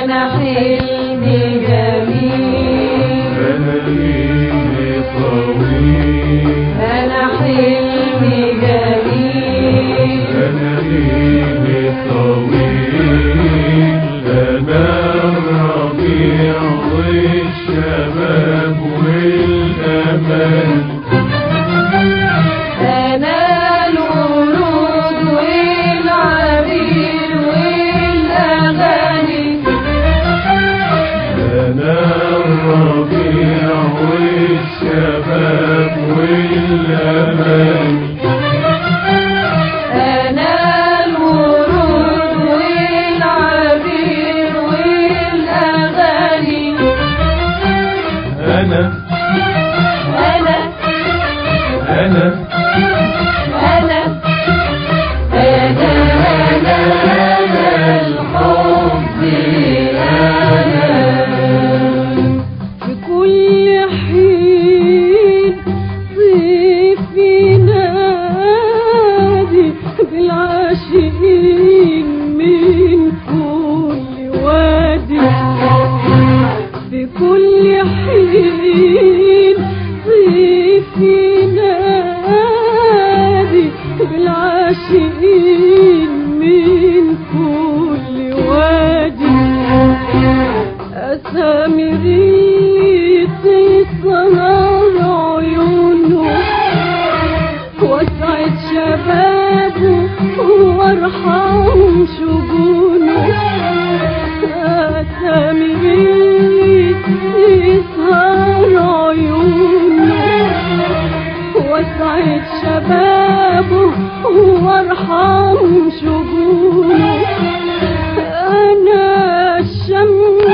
أنا حلمي جميل، أنا ليلي طويل، أنا حلمي جميل، أنا ليلي طويل، أنا الربيع والشباب والأمل، أنا الورود والعبير والأغاني، أنا الربيع والشباب والأمل، أنا الورود والعبير والأغاني، أنا أنا أنا أنا أنا الحب أنا. في كل حين صيف ينادي بالعاشقين من كل وادي، في كل حين صيف ينادي بالعاشقين من كل وادي، أسامري تسهر عيونه واسعد شبابه وارحم شجونه، أسامري تسهر عيونه واسعد شبابه وارحم شجونه، أنا الشمس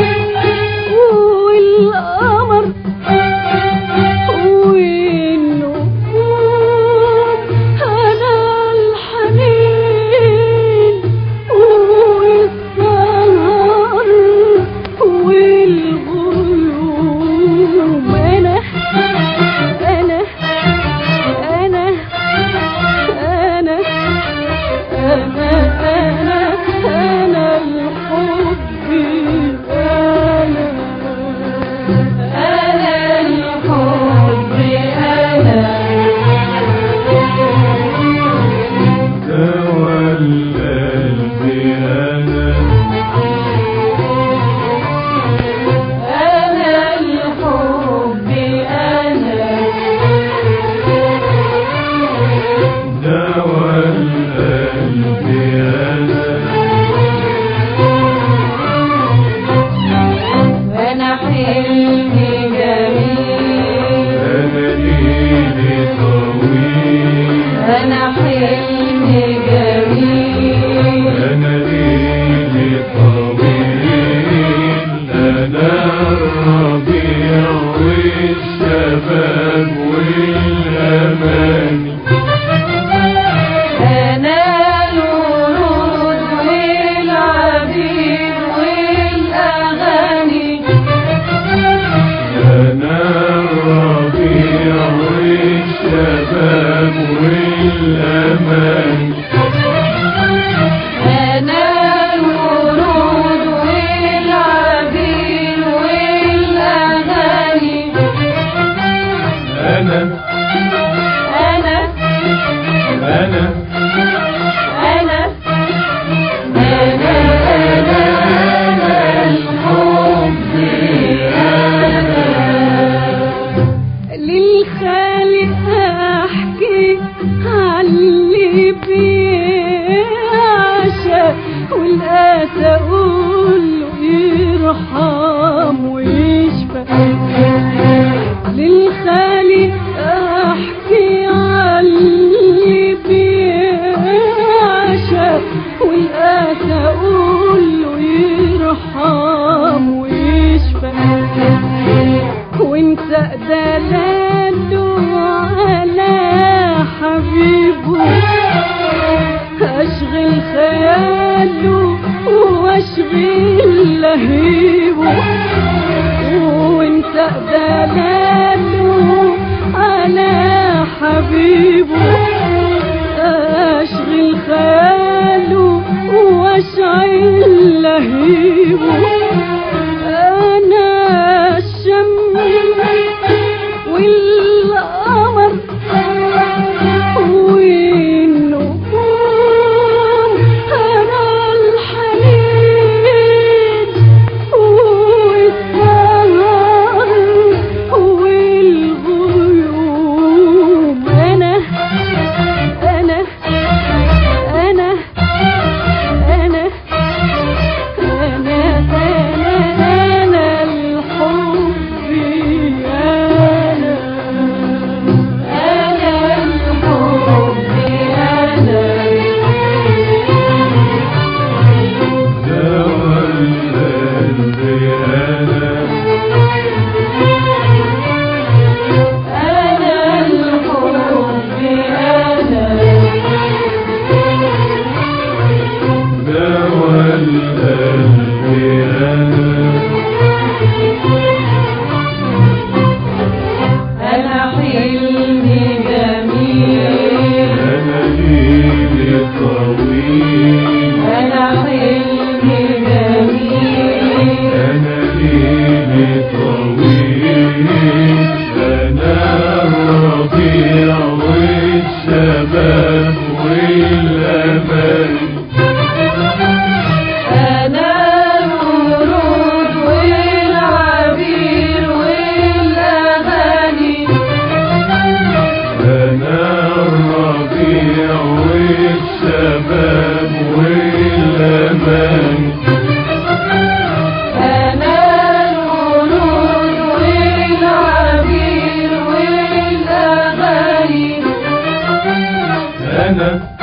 والقمر والنجوم، أنا الحنين والسهر والغيوم، أنا أنا أنا أنا أنا أنا أنا الحب أنا، أنا الحب أنا، دوا القلب أنا، أنا الحب أنا، دوا القلب أنا، أنا حلمي جميل، أنا ليلي طويل، أنا حلمي جميل، أنا ليلي طويل، أنا الربيع والشباب والأمان، أنا الورود والعبير والأغاني، أنا الربيع والشباب والأمان، أنا الورود والعبير والأغاني، أنا أنا أنا أنا أنا أنا الحب أنا. للخالق أحكي عاللي بيعشى والقاسى أقول له يرحم ويشفى، للخالق أحكي عاللي بيعشى والقاسى أقول له يرحم ويشفى، وانسى دلاله على حبيبه، أشغل خياله واشغل لهيبه، وانسى دلاله على حبيبه، أشغل خياله واشعل لهيبه انا الشمس والقمر والنجوم انا الحنين والسهر والغيوم انا انا انا انا انا انا الحب انا الحب انا دوا القلب أنا الحب انا دوا القلب أنا حلمي جميل أنا ليلي طويل أنا حلمي جميل أنا ليلي طويل أنا الربيع والشباب والأمل أنا الورود والعبير والأغاني أنا الربيع والشباب والأمان أنا الورود والعبير والأغاني أنا